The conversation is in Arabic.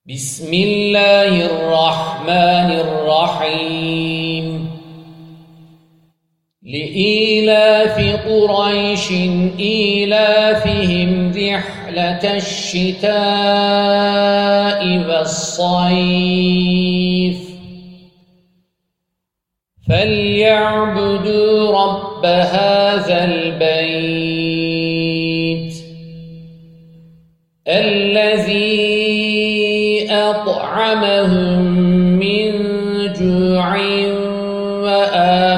بسم الله الرحمن الرحيم لإيلاف قريش إيلافهم رحلة الشتاء والصيف فليعبدوا رب هذا البيت الذي أطعمهم من جوع وآمنهم